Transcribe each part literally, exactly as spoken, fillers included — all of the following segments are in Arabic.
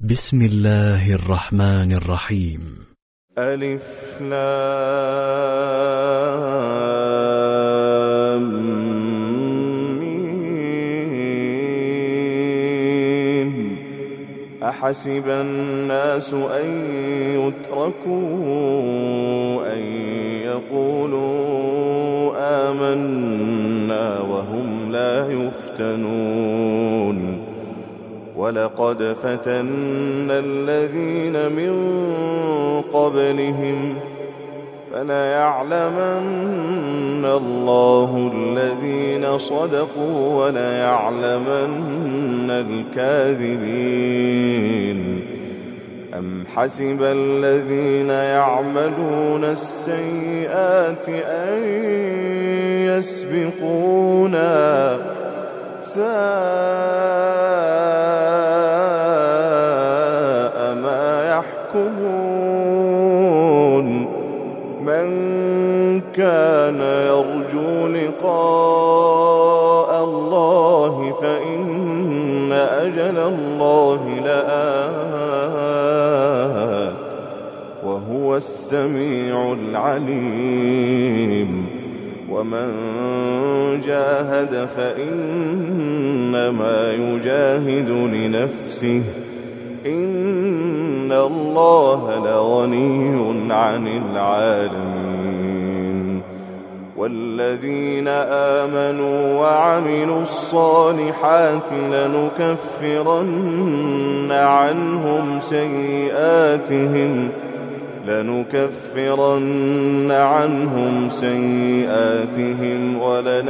بسم الله الرحمن الرحيم. ألف لام ميم. أحسب الناس أن يتركوا أن يقولوا آمنا وهم لا يفتنون. ولقد فتنا الذين من قبلهم فليعلمن الله الذين صدقوا وليعلمن الكاذبين. أم حسب الذين يعملون السيئات أن يسبقونا ساء ما يحكمون. من كان يرجو لقاء الله فإن أجل الله لآت وهو السميع العليم. ومن جاهد فإنما يجاهد لنفسه إن الله لغني عن العالمين. والذين آمنوا وعملوا الصالحات لنكفرن عنهم سيئاتهم لنكفرن عنهم سيئاتهم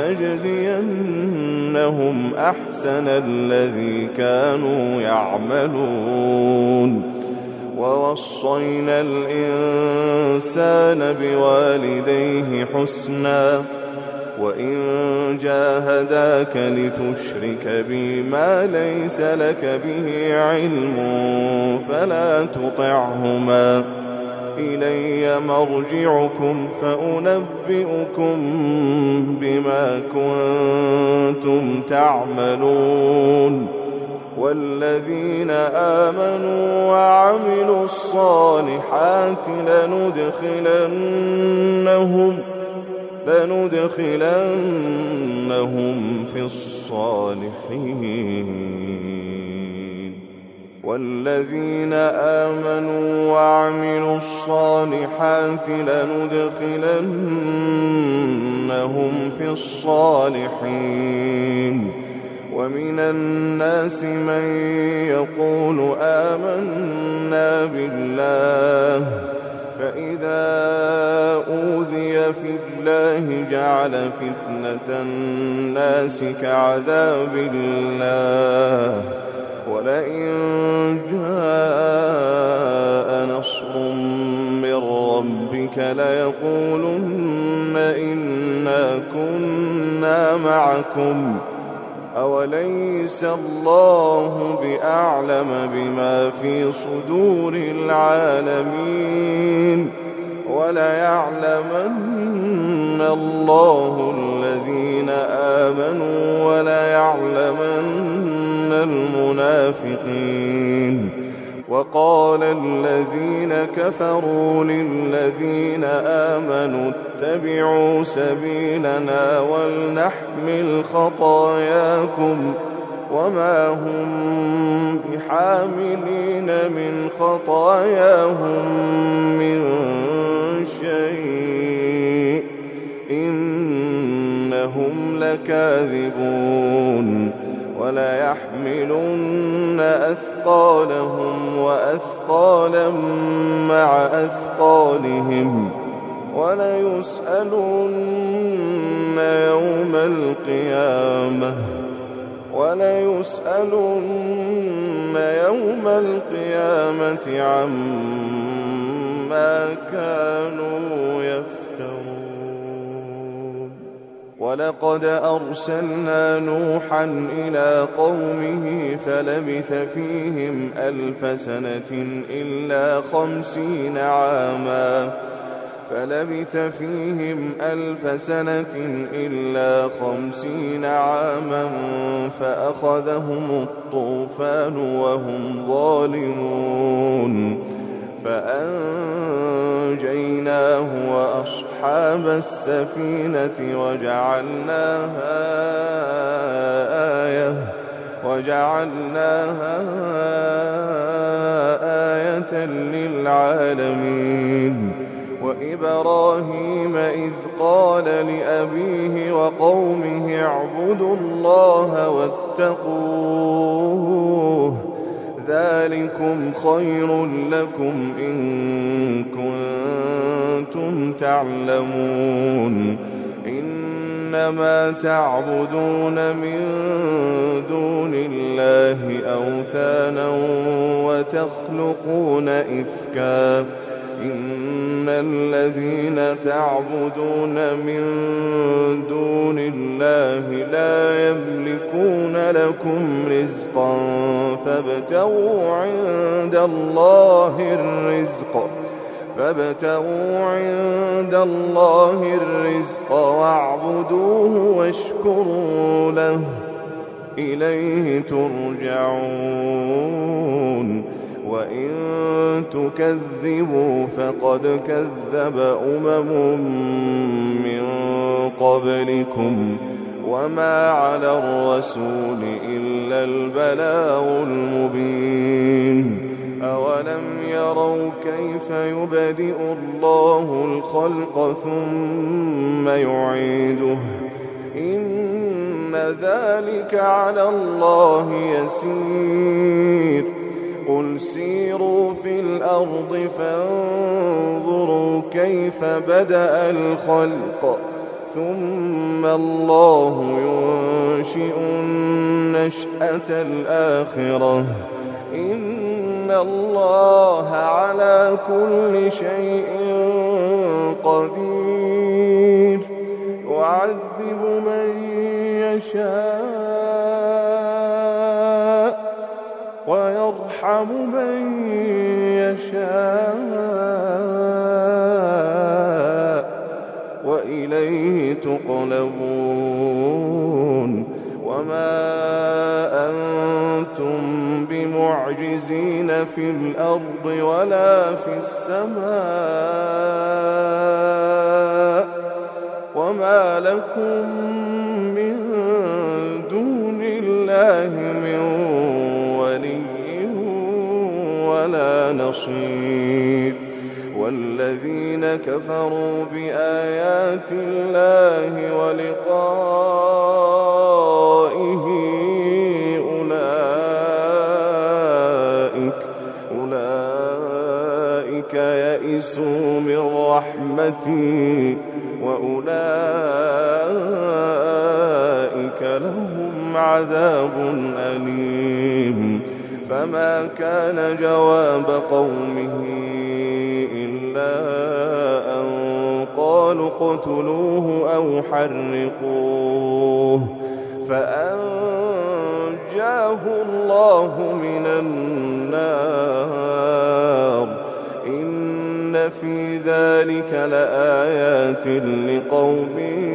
ولنجزينهم أحسن الذي كانوا يعملون. ووصينا الإنسان بوالديه حسنا وإن جاهداك لتشرك بي ما ليس لك به علم فلا تطعهما إلي مرجعكم فأنبئكم بما كنتم تعملون. والذين آمنوا وعملوا الصالحات لندخلنهم لندخلنهم في الصالحين. والذين آمنوا وعملوا الصالحات لندخلنهم في الصالحين. ومن الناس من يقول آمنا بالله فإذا أوذي في الله جعل فتنة الناس كعذاب الله ولئن جاء نصر من ربك ليقولن إنا كنا معكم أوليس الله بأعلم بما في صدور العالمين. وليعلمن الله الذين آمنوا وليعلمن المنافقين. وقال الذين كفروا للذين آمنوا اتبعوا سبيلنا ولنحمل خطاياكم وما هم بحاملين من خطاياهم من شيء إنهم لكاذبون. وليحملن أثقالهم وأثقالا مع أثقالهم وليسألن يوم القيامة وليسألن يوم القيامة عما كانوا يفترون. ولقد أرسلنا نوحا إلى قومه فلبث فيهم ألف سنة إلا خمسين عاما فلبث فيهم ألف سنة إلا خمسين عاما فأخذهم الطوفان وهم ظالمون فأنجيناه وأصحاب السفينة وجعلناها آية وجعلناها آية للعالمين وإبراهيم إذ قال لأبيه وقومه اعبدوا الله واتقوه ذلكم خير لكم إن كنتم تعلمون إنما تعبدون من دون الله أوثانا وتخلقون إفكا إن الذين تعبدون من دون الله لا يملكون لكم رزقا فابتغوا عند الله الرزق فابتغوا عند الله الرزق واعبدوه واشكروا له إليه ترجعون وإن تكذبوا فقد كذب أمم من قبلكم وما على الرسول إلا البلاغ المبين أولم يروا كيف يبدئ الله الخلق ثم يعيده إن ذلك على الله يسير قل سيروا في الأرض فانظروا كيف بدأ الخلق ثم الله ينشئ النشأة الآخرة إن الله على كل شيء قدير يعذب من يشاء ويرحم من يشاء وإليه تقلبون وما أنتم بمعجزين في الأرض ولا في السماء وما لكم من دون الله من ولي ولا نصير والذين كفروا بآيات الله ولقائه أولئك أولئك يئسوا من رحمتي وأولئك لهم عذاب أليم فما كان جواب قومه إلا أن قالوا اقتلوه أو حرقوه فأنجاه الله من النار إن في ذلك لآيات لقوم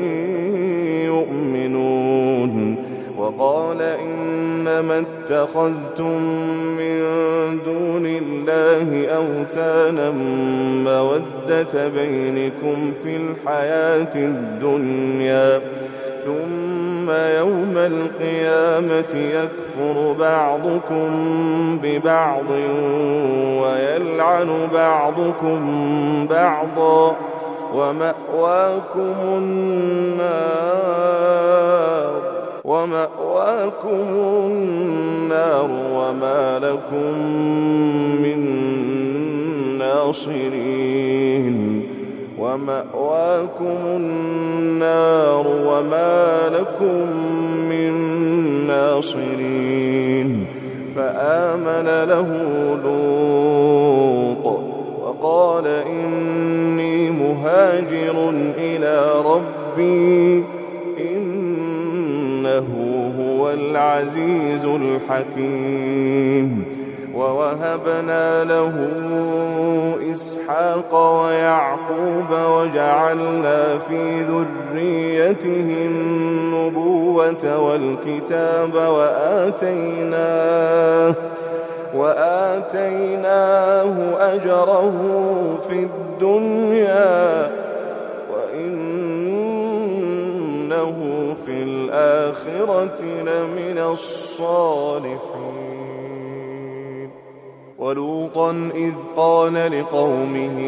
يؤمنون وقال إنما اتخذتم من دون الله أوثانا مودة بينكم في الحياة الدنيا ثم يوم القيامة يكفر بعضكم ببعض ويلعن بعضكم بعضا ومأواكم النار ومأواكم النار وما لكم من ناصرين ومأواكم النار وما لكم من ناصرين فآمن له لوط وقال إني مهاجر إلى ربي إنه هو العزيز الحكيم ووهبنا له إسحاق ويعقوب وجعلنا في ذريته النبوة والكتاب وآتيناه وآتيناه أجره في الدنيا وإنه في الآخرة لمن الصالحين. ولوطا إذ قال لقومه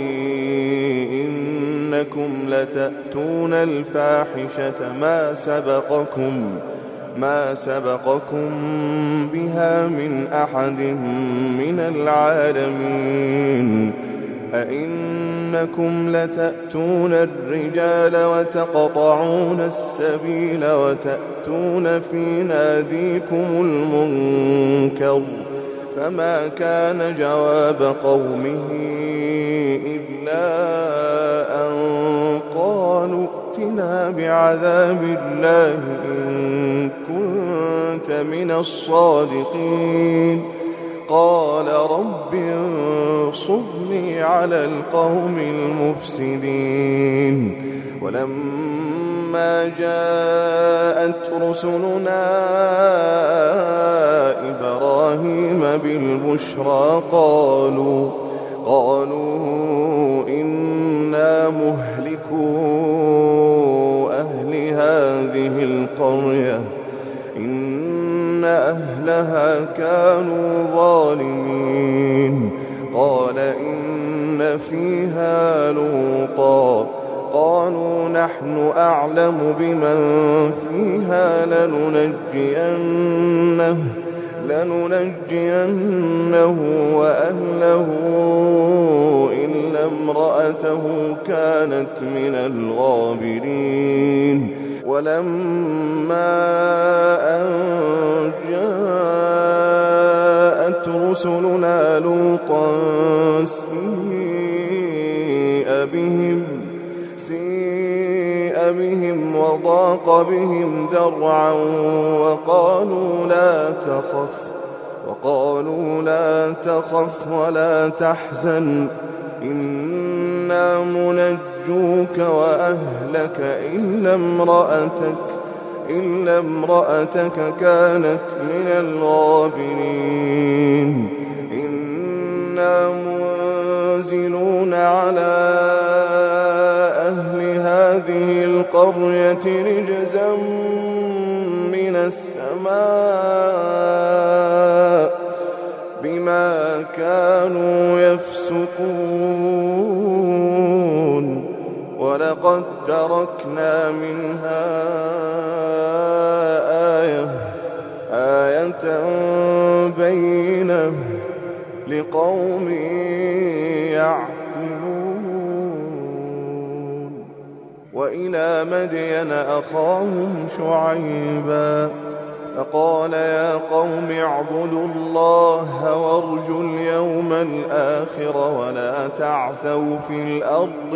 إنكم لتأتون الفاحشة ما سبقكم ما سبقكم بها من أحد من العالمين. أئنكم لتأتون الرجال وتقطعون السبيل وتأتون في ناديكم المنكر. فما كان جواب قومه إلا أن قالوا ائتنا بعذاب الله إن كنت من الصادقين. قال رب انصرني على القوم المفسدين. ولما جاءت رسلنا إبراهيم بالبشرى قالوا قالوا إنا مهلكو أهل هذه القرية إن أهلها كانوا ظالمين. قال إن فيها لوطا قالوا نحن أعلم بمن فيها لننجينه لننجينه وأهله إلا امرأته كانت من الغابرين. ولما أن جاءت رسلنا لوطا سيء بهم سيء بهم وضاق بهم ذرعا وقالوا لا تخف وقالوا لا تخف ولا تحزن إنا منجوك وأهلك إلا امرأتك إلا امرأتك كانت من الغابرين. إنا منزلون على أهل هذه القرية رجزا من السماء بما كانوا يفسقون. ولقد تركنا منها آية آية بينة لقوم يعقلون. وإلى مدين أخاهم شعيبا فقال يا قوم اعبدوا الله وارجوا اليوم الآخر ولا تعثوا في الأرض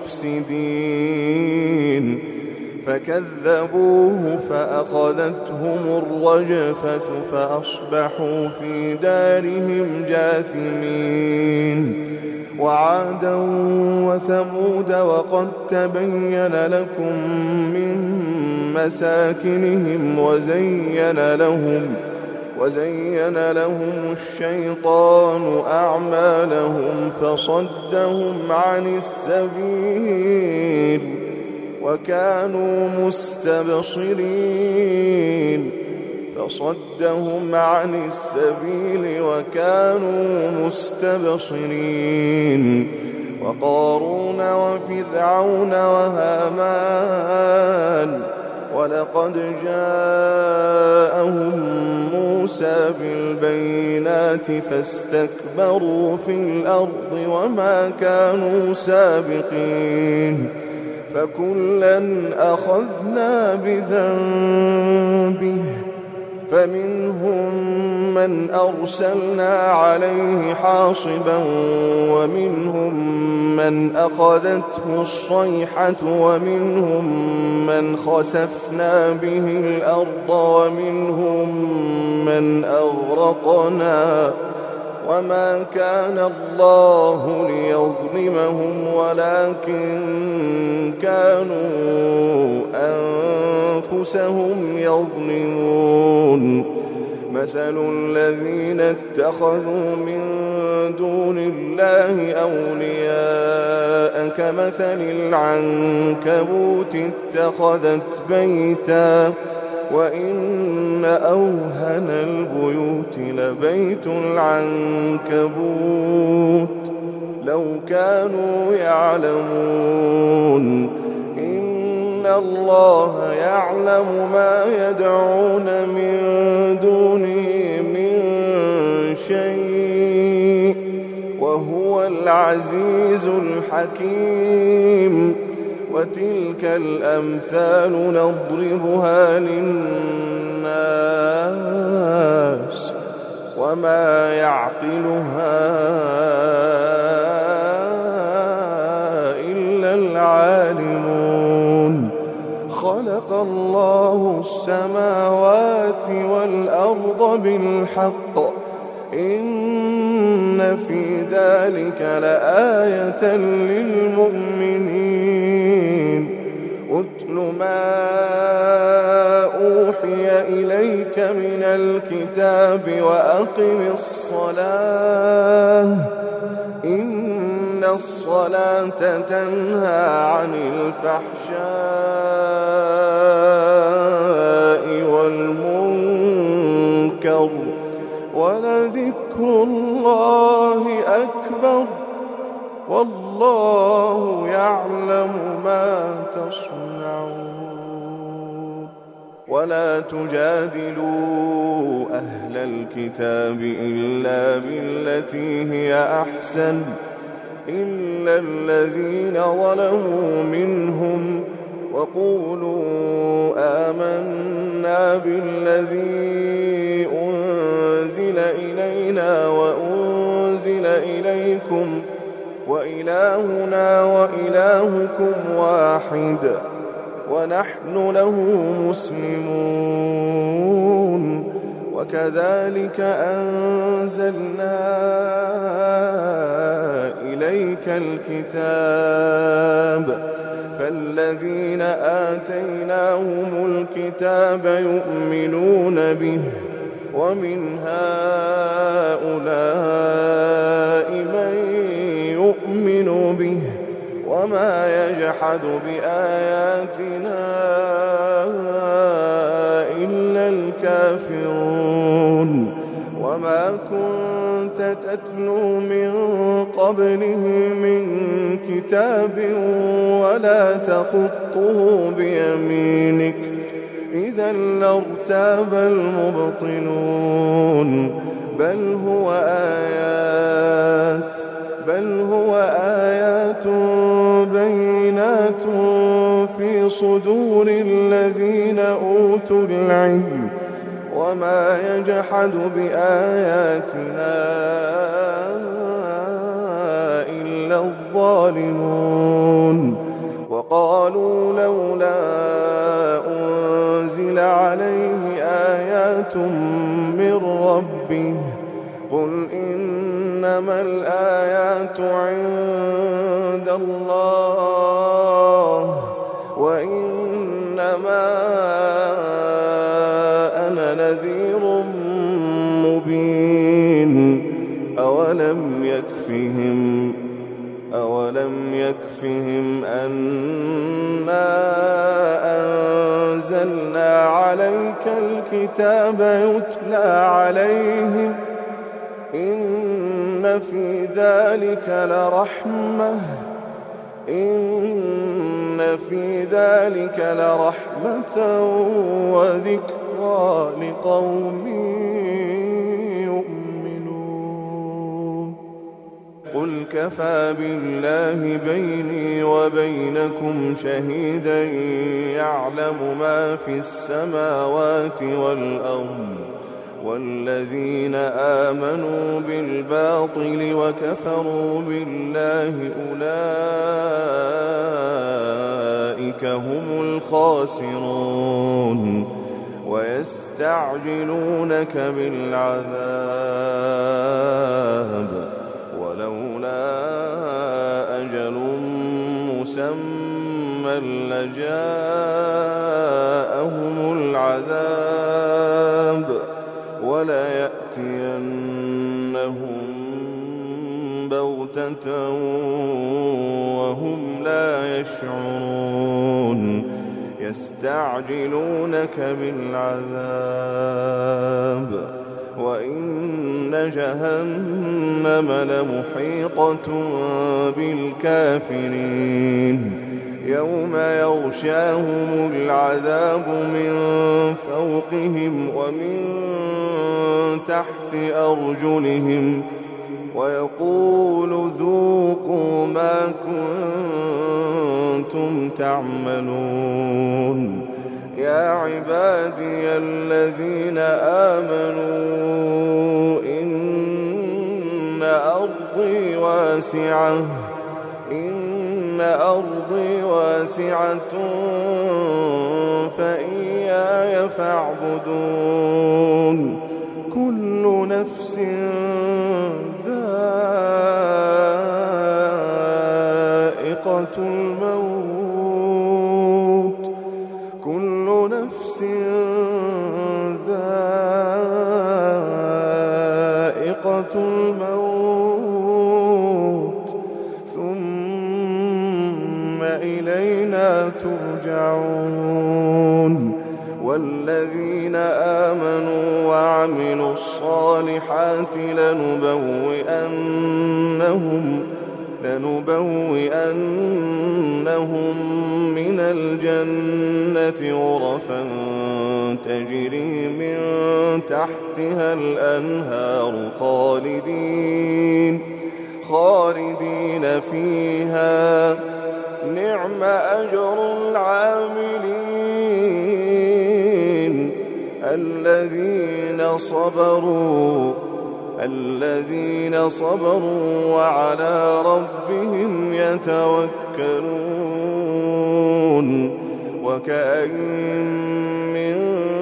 مفسدين. فكذبوه فأخذتهم الرجفة فأصبحوا في دارهم جاثمين. وعادا وثمود وقد تبين لكم من مساكنهم وزين لهم وزين لهم الشيطان أعمالهم فصدهم عن السبيل وكانوا مستبصرين فصدهم عن السبيل وكانوا مستبصرين. وقارون وفرعون وهامان ولقد جاءهم موسى بالبينات فاستكبروا في الأرض وما كانوا سابقين. فكلا أخذنا بذنبه فمنهم من أرسلنا عليه حاصبا ومنهم من أخذته الصيحة ومنهم من خسفنا به الأرض ومنهم من أغرقنا وما كان الله ليظلمهم ولكن كانوا أنفسهم يظلمون مثل الذين اتخذوا من دون الله أولياء كمثل العنكبوت اتخذت بيتا وإن أوهن البيوت لبيت العنكبوت لو كانوا يعلمون إن الله يعلم ما يدعون من دونه من شيء وهو العزيز الحكيم وتلك الأمثال نضربها للناس وما يعقلها إلا العالمون خلق الله السماوات والأرض بالحق إن في ذلك لآية للمؤمنين أتل ما أوحي إليك من الكتاب وأقم الصلاة إن الصلاة تنهى عن الفحشاء والمنكر ولذكر الله أكبر والله يعلم ما تصنعون ولا تجادلوا أهل الكتاب إلا بالتي هي أحسن إلا الذين ظلموا منهم وقولوا آمنا بالذي أنزل إلينا وأنزل إليكم وإلهنا وإلهكم واحد ونحن له مسلمون وكذلك أنزلنا إليك الكتاب فالذين آتيناهم الكتاب يؤمنون به ومن هؤلاء من يؤمن به وما يجحد بآياتنا إلا الكافرون وما كنت تتلو من قبله من كتاب ولا تخطه بيمينك إذا لارتاب المبطلون بل هو آيات بل هو آيات بينات في صدور الذين أوتوا العلم وما يجحد بآياتنا إلا الظالمون وقالوا لولا أنزل عليه آيات من ربه قل إنما الآيات عند الله وإنما أنا نذير مبين أولم يكفهم أولم يكفهم أنا أنزلنا عليك الكتاب يتلى عليهم إن في ذلك لرحمة إن في ذلك لرحمة وذكرى لقوم يؤمنون قل كفى بالله بيني وبينكم شهيدا يعلم ما في السماوات والأرض والذين آمنوا بالباطل وكفروا بالله أولئك هم الخاسرون ويستعجلونك بالعذاب ولولا أجل مسمى لجاءهم العذاب وليأتينهم بغتة وهم لا يشعرون يستعجلونك بالعذاب وإن جهنم لمحيطة بالكافرين يوم يغشاهم العذاب من فوقهم ومن تحت أرجلهم ويقول ذوقوا ما كنتم تعملون يا عبادي الذين آمنوا إن أرضي واسعة إن أرضي واسعة فإياي فاعبدون كل نفس ذائقة الموت كل نفس ذائقة الموت ثم إلينا ترجعون والذين آمنوا وعملوا الصالحات لنبوئنهم لنبوئنهم من الجنة غرفا تجري من تحتها الأنهار خالدين خالدين فيها نعم أجر العاملين الذين صبروا الذين صبروا وعلى ربهم يتوكلون وكأين من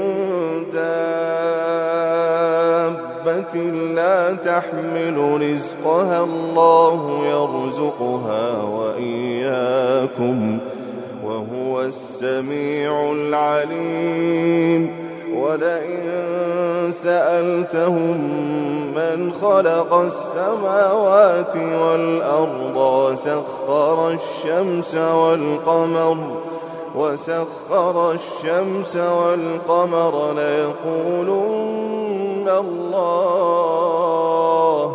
دابة لا تحمل رزقها الله يرزقها وإياكم وهو السميع العليم ولئن سألتهم من خلق السماوات والأرض وسخر الشمس والقمر وسخر الشمس والقمر ليقولن الله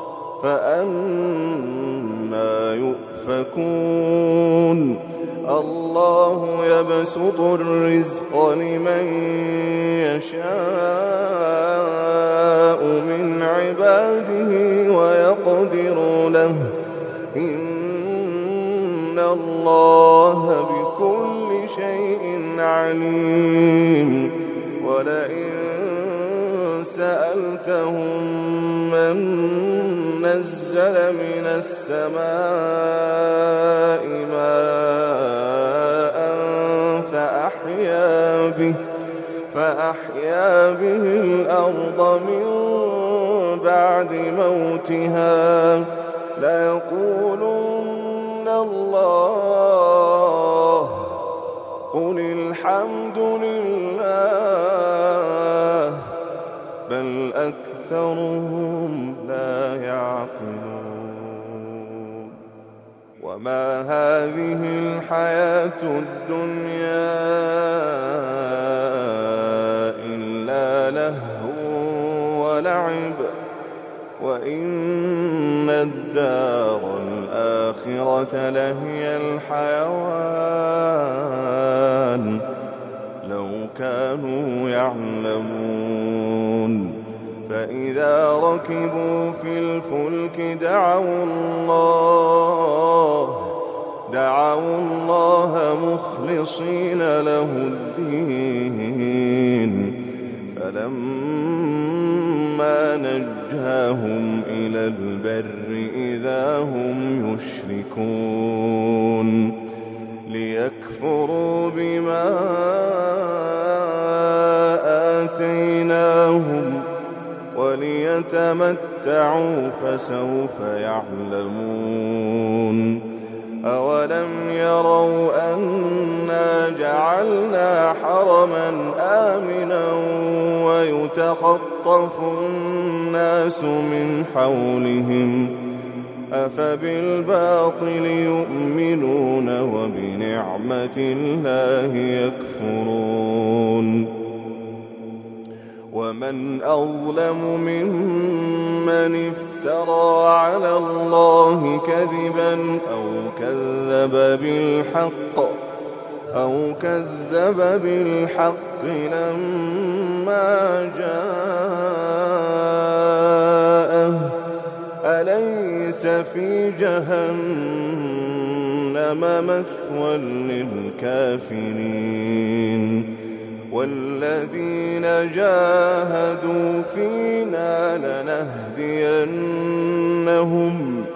فأنى يؤفكون الله يبسط الرزق لمن يشاء من عباده ويقدر له إن الله بكل شيء عليم ولئن سألتهم من نزل من السماء ماء فأحيا به فأحيا به الأرض من بعد موتها ليقولن الله قل الحمد لله بل أكثرهم لا يعقلون وما هذه الحياة الدنيا إلا لهو ولعب وإن الدار الآخرة لهي الحيوان لو كانوا يعلمون فإذا ركبوا في الفلك دعوا الله دعوا الله مخلصين له الدين فلما نجاهم إلى البر إذا هم يشركون ليكفروا بما آتيناهم وليتمتعوا فسوف يعلمون أولم يروا أنا جعلنا حرما آمنا ويتخطف الناس من حولهم أفبالباطل يؤمنون وبنعمة الله يكفرون ومن أظلم ممن افترى على الله كذبا أو كذب بالحق أو كذب بالحق لما جاءه أليس في جهنم مثوى للكافرين والذين جاهدوا فينا لنهدينهم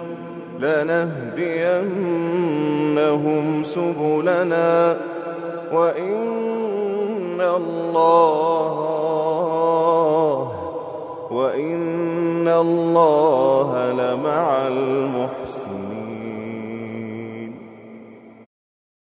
لنهدينهم سبلنا وإن الله وإن الله لمع المحسنين